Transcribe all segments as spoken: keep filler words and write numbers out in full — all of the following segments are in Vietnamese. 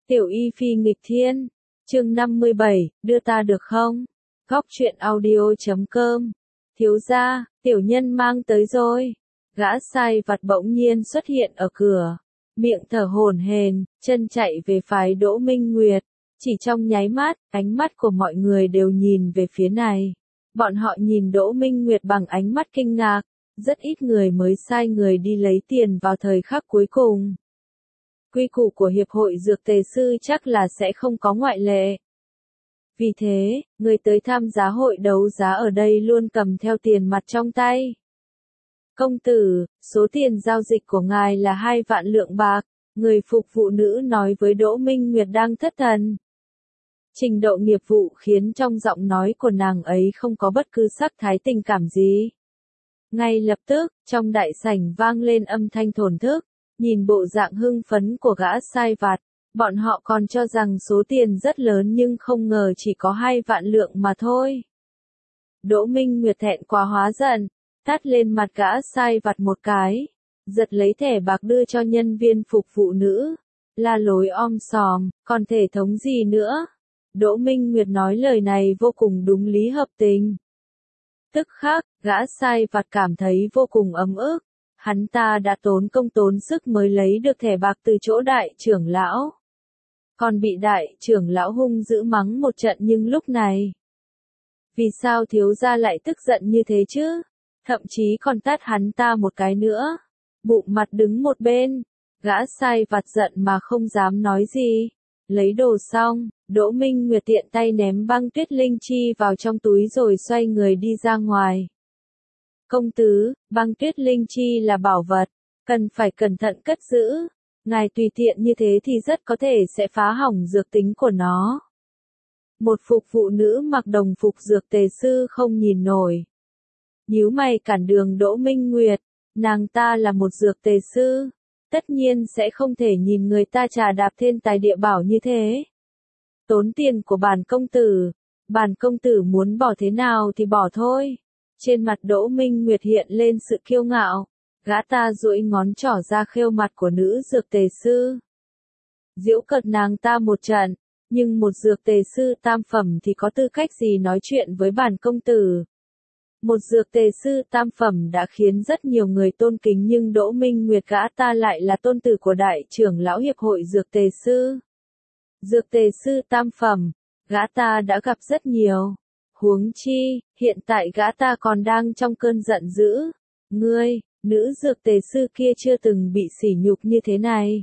Tiểu Y Phi nghịch thiên, chương năm mươi bảy, đưa ta được không? Góc truyện audio chấm com. Thiếu gia, tiểu nhân mang tới rồi. Gã sai vặt bỗng nhiên xuất hiện ở cửa, miệng thở hổn hển, chân chạy về phái Đỗ Minh Nguyệt. Chỉ trong nháy mắt, ánh mắt của mọi người đều nhìn về phía này. Bọn họ nhìn Đỗ Minh Nguyệt bằng ánh mắt kinh ngạc, rất ít người mới sai người đi lấy tiền vào thời khắc cuối cùng. Quy củ của Hiệp hội Dược Tề Sư chắc là sẽ không có ngoại lệ. Vì thế, người tới tham gia hội đấu giá ở đây luôn cầm theo tiền mặt trong tay. Công tử, số tiền giao dịch của ngài là hai vạn lượng bạc, người phục vụ nữ nói với Đỗ Minh Nguyệt đang thất thần. Trình độ nghiệp vụ khiến trong giọng nói của nàng ấy không có bất cứ sắc thái tình cảm gì. Ngay lập tức, trong đại sảnh vang lên âm thanh thổn thức, nhìn bộ dạng hưng phấn của gã sai vặt, bọn họ còn cho rằng số tiền rất lớn nhưng không ngờ chỉ có hai vạn lượng mà thôi. Đỗ Minh Nguyệt thẹn quá hóa giận, tát lên mặt gã sai vặt một cái, giật lấy thẻ bạc đưa cho nhân viên phục vụ nữ, la lối om sòm, còn thể thống gì nữa. Đỗ Minh Nguyệt nói lời này vô cùng đúng lý hợp tình. Tức khắc, gã sai vặt cảm thấy vô cùng ấm ức, hắn ta đã tốn công tốn sức mới lấy được thẻ bạc từ chỗ đại trưởng lão. Còn bị đại trưởng lão hung dữ mắng một trận nhưng lúc này. Vì sao thiếu gia lại tức giận như thế chứ? Thậm chí còn tát hắn ta một cái nữa. Bụng mặt đứng một bên, gã sai vặt giận mà không dám nói gì. Lấy đồ xong, Đỗ Minh Nguyệt tiện tay ném băng tuyết linh chi vào trong túi rồi xoay người đi ra ngoài. Công tứ, băng tuyết linh chi là bảo vật, cần phải cẩn thận cất giữ. Ngài tùy tiện như thế thì rất có thể sẽ phá hỏng dược tính của nó. Một phục vụ nữ mặc đồng phục dược tề sư không nhìn nổi. Nhíu mày cản đường Đỗ Minh Nguyệt, nàng ta là một dược tề sư, tất nhiên sẽ không thể nhìn người ta trà đạp thiên tài địa bảo như thế. Tốn tiền của bản công tử, bản công tử muốn bỏ thế nào thì bỏ thôi. Trên mặt Đỗ Minh Nguyệt hiện lên sự kiêu ngạo, gã ta duỗi ngón trỏ ra khêu mặt của nữ dược tề sư. Giễu cợt nàng ta một trận, nhưng một dược tề sư tam phẩm thì có tư cách gì nói chuyện với bản công tử. Một dược tề sư tam phẩm đã khiến rất nhiều người tôn kính nhưng Đỗ Minh Nguyệt gã ta lại là tôn tử của đại trưởng lão Hiệp hội Dược Tề Sư. Dược tề sư tam phẩm, gã ta đã gặp rất nhiều. Huống chi, hiện tại gã ta còn đang trong cơn giận dữ. Ngươi, nữ dược tề sư kia chưa từng bị sỉ nhục như thế này.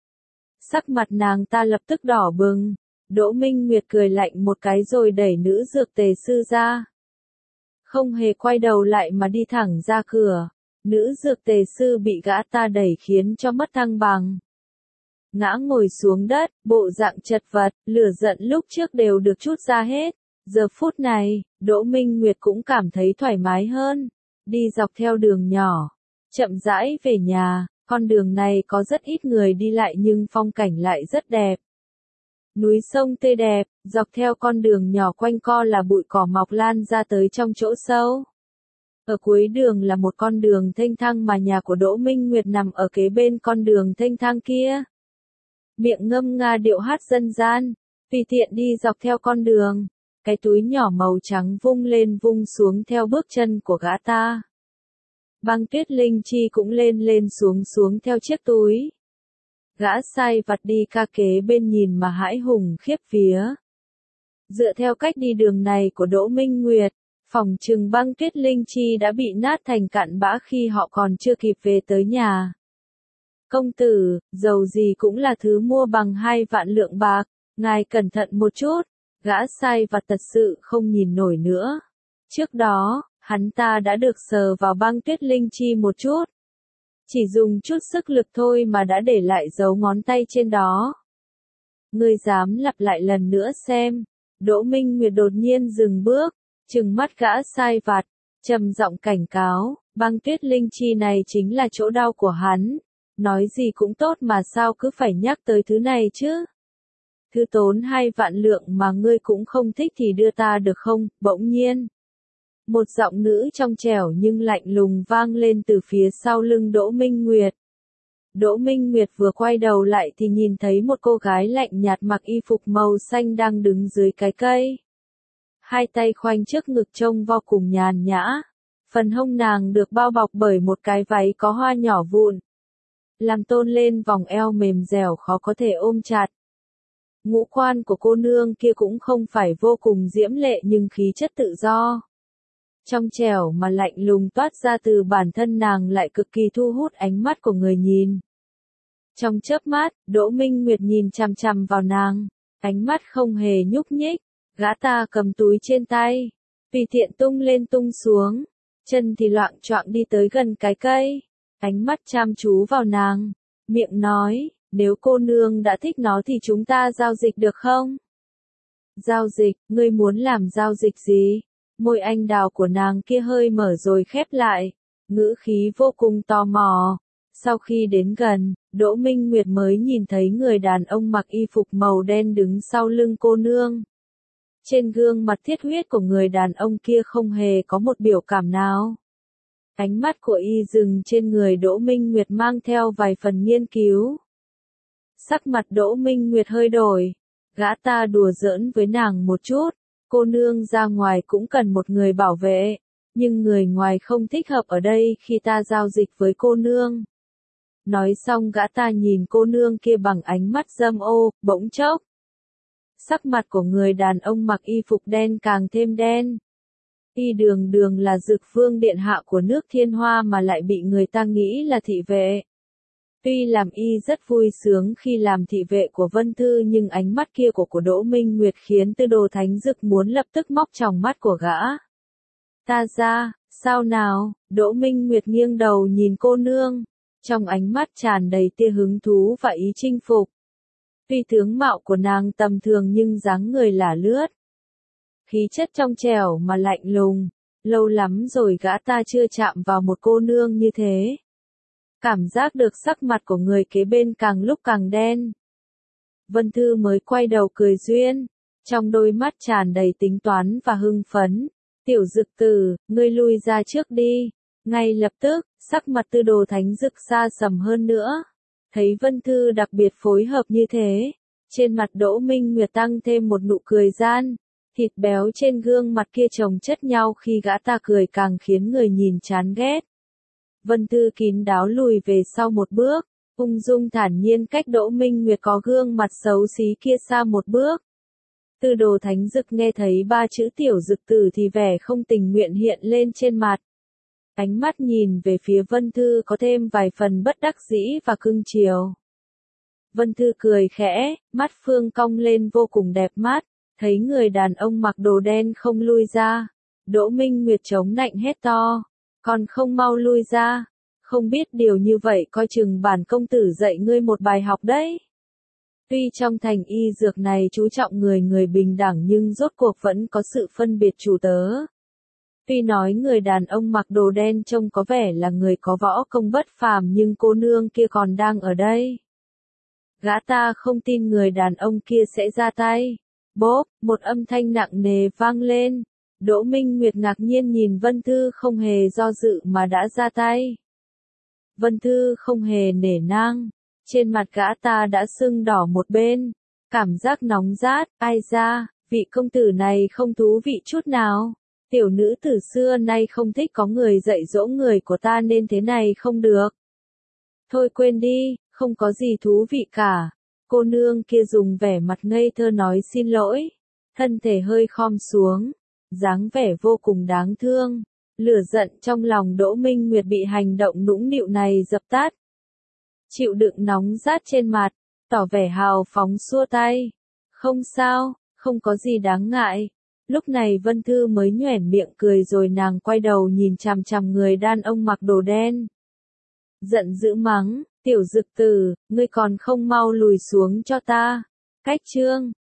Sắc mặt nàng ta lập tức đỏ bừng. Đỗ Minh Nguyệt cười lạnh một cái rồi đẩy nữ dược tề sư ra. Không hề quay đầu lại mà đi thẳng ra cửa. Nữ dược tề sư bị gã ta đẩy khiến cho mất thăng bằng. Ngã ngồi xuống đất, bộ dạng chật vật, lửa giận lúc trước đều được trút ra hết. Giờ phút này, Đỗ Minh Nguyệt cũng cảm thấy thoải mái hơn. Đi dọc theo đường nhỏ, chậm rãi về nhà, con đường này có rất ít người đi lại nhưng phong cảnh lại rất đẹp. Núi sông tươi đẹp, dọc theo con đường nhỏ quanh co là bụi cỏ mọc lan ra tới trong chỗ sâu. Ở cuối đường là một con đường thênh thang mà nhà của Đỗ Minh Nguyệt nằm ở kế bên con đường thênh thang kia. Miệng ngâm nga điệu hát dân gian, tùy tiện đi dọc theo con đường, cái túi nhỏ màu trắng vung lên vung xuống theo bước chân của gã ta. Băng tuyết linh chi cũng lên lên xuống xuống theo chiếc túi. Gã sai vặt đi ca kế bên nhìn mà hãi hùng khiếp vía. Dựa theo cách đi đường này của Đỗ Minh Nguyệt, phỏng chừng băng tuyết linh chi đã bị nát thành cặn bã khi họ còn chưa kịp về tới nhà. Công tử, dầu gì cũng là thứ mua bằng hai vạn lượng bạc, ngài cẩn thận một chút. Gã sai vặt thật sự không nhìn nổi nữa. Trước đó, hắn ta đã được sờ vào băng tuyết linh chi một chút. Chỉ dùng chút sức lực thôi mà đã để lại dấu ngón tay trên đó. Ngươi dám lặp lại lần nữa xem. Đỗ Minh Nguyệt đột nhiên dừng bước, trừng mắt gã sai vặt, trầm giọng cảnh cáo, băng tuyết linh chi này chính là chỗ đau của hắn. Nói gì cũng tốt mà sao cứ phải nhắc tới thứ này chứ? Thứ tốn hai vạn lượng mà ngươi cũng không thích thì đưa ta được không? Bỗng nhiên, một giọng nữ trong trẻo nhưng lạnh lùng vang lên từ phía sau lưng Đỗ Minh Nguyệt. Đỗ Minh Nguyệt vừa quay đầu lại thì nhìn thấy một cô gái lạnh nhạt mặc y phục màu xanh đang đứng dưới cái cây. Hai tay khoanh trước ngực trông vô cùng nhàn nhã. Phần hông nàng được bao bọc bởi một cái váy có hoa nhỏ vụn, làm tôn lên vòng eo mềm dẻo khó có thể ôm chặt. Ngũ quan của cô nương kia cũng không phải vô cùng diễm lệ nhưng khí chất tự do, trong trẻo mà lạnh lùng toát ra từ bản thân nàng lại cực kỳ thu hút ánh mắt của người nhìn. Trong chớp mắt, Đỗ Minh Nguyệt nhìn chằm chằm vào nàng, ánh mắt không hề nhúc nhích. Gã ta cầm túi trên tay, tùy tiện tung lên tung xuống, chân thì loạng choạng đi tới gần cái cây, ánh mắt chăm chú vào nàng, miệng nói, nếu cô nương đã thích nó thì chúng ta giao dịch được không? Giao dịch, ngươi muốn làm giao dịch gì? Môi anh đào của nàng kia hơi mở rồi khép lại, ngữ khí vô cùng tò mò. Sau khi đến gần, Đỗ Minh Nguyệt mới nhìn thấy người đàn ông mặc y phục màu đen đứng sau lưng cô nương. Trên gương mặt thiết huyết của người đàn ông kia không hề có một biểu cảm nào. Ánh mắt của y dừng trên người Đỗ Minh Nguyệt mang theo vài phần nghiên cứu. Sắc mặt Đỗ Minh Nguyệt hơi đổi, gã ta đùa giỡn với nàng một chút, cô nương ra ngoài cũng cần một người bảo vệ, nhưng người ngoài không thích hợp ở đây khi ta giao dịch với cô nương. Nói xong gã ta nhìn cô nương kia bằng ánh mắt dâm ô, bỗng chốc. Sắc mặt của người đàn ông mặc y phục đen càng thêm đen. Y đường đường là dực vương điện hạ của nước Thiên Hoa mà lại bị người ta nghĩ là thị vệ. Tuy làm y rất vui sướng khi làm thị vệ của Vân Thư nhưng ánh mắt kia của của Đỗ Minh Nguyệt khiến Tư Đồ Thánh Dực muốn lập tức móc tròng mắt của gã. Ta ra, sao nào? Đỗ Minh Nguyệt nghiêng đầu nhìn cô nương, trong ánh mắt tràn đầy tia hứng thú và ý chinh phục. Tuy tướng mạo của nàng tầm thường nhưng dáng người là lướt. Khí chất trong trẻo mà lạnh lùng, lâu lắm rồi gã ta chưa chạm vào một cô nương như thế. Cảm giác được sắc mặt của người kế bên càng lúc càng đen. Vân Thư mới quay đầu cười duyên, trong đôi mắt tràn đầy tính toán và hưng phấn. Tiểu Dực Tử, ngươi lui ra trước đi. Ngay lập tức, sắc mặt Tư Đồ Thánh Dực xa sầm hơn nữa. Thấy Vân Thư đặc biệt phối hợp như thế, trên mặt Đỗ Minh Nguyệt tăng thêm một nụ cười gian, thịt béo trên gương mặt kia chồng chất nhau khi gã ta cười càng khiến người nhìn chán ghét. Vân Thư kín đáo lùi về sau một bước, ung dung thản nhiên cách Đỗ Minh Nguyệt có gương mặt xấu xí kia xa một bước. Tư Đồ Thánh Dực nghe thấy ba chữ Tiểu Dực Tử thì vẻ không tình nguyện hiện lên trên mặt. Ánh mắt nhìn về phía Vân Thư có thêm vài phần bất đắc dĩ và cưng chiều. Vân Thư cười khẽ, mắt phương cong lên vô cùng đẹp mắt, thấy người đàn ông mặc đồ đen không lui ra. Đỗ Minh Nguyệt chống nạnh hét to, còn không mau lui ra, không biết điều như vậy coi chừng bản công tử dạy ngươi một bài học đấy. Tuy trong thành y dược này chú trọng người người bình đẳng nhưng rốt cuộc vẫn có sự phân biệt chủ tớ. Tuy nói người đàn ông mặc đồ đen trông có vẻ là người có võ công bất phàm nhưng cô nương kia còn đang ở đây. Gã ta không tin người đàn ông kia sẽ ra tay. Bốp, một âm thanh nặng nề vang lên. Đỗ Minh Nguyệt ngạc nhiên nhìn Vân Thư không hề do dự mà đã ra tay. Vân Thư không hề nể nang. Trên mặt gã ta đã sưng đỏ một bên. Cảm giác nóng rát, ai ra, vị công tử này không thú vị chút nào. Tiểu nữ từ xưa nay không thích có người dạy dỗ người của ta nên thế này không được. Thôi quên đi, không có gì thú vị cả. Cô nương kia dùng vẻ mặt ngây thơ nói xin lỗi. Thân thể hơi khom xuống. Dáng vẻ vô cùng đáng thương. Lửa giận trong lòng Đỗ Minh Nguyệt bị hành động nũng nịu này dập tắt. Chịu đựng nóng rát trên mặt. Tỏ vẻ hào phóng xua tay. Không sao, không có gì đáng ngại. Lúc này Vân Thư mới nhoẻn miệng cười rồi nàng quay đầu nhìn chằm chằm người đàn ông mặc đồ đen. Giận dữ mắng, Tiểu Dực Tử, ngươi còn không mau lùi xuống cho ta. Cách chương.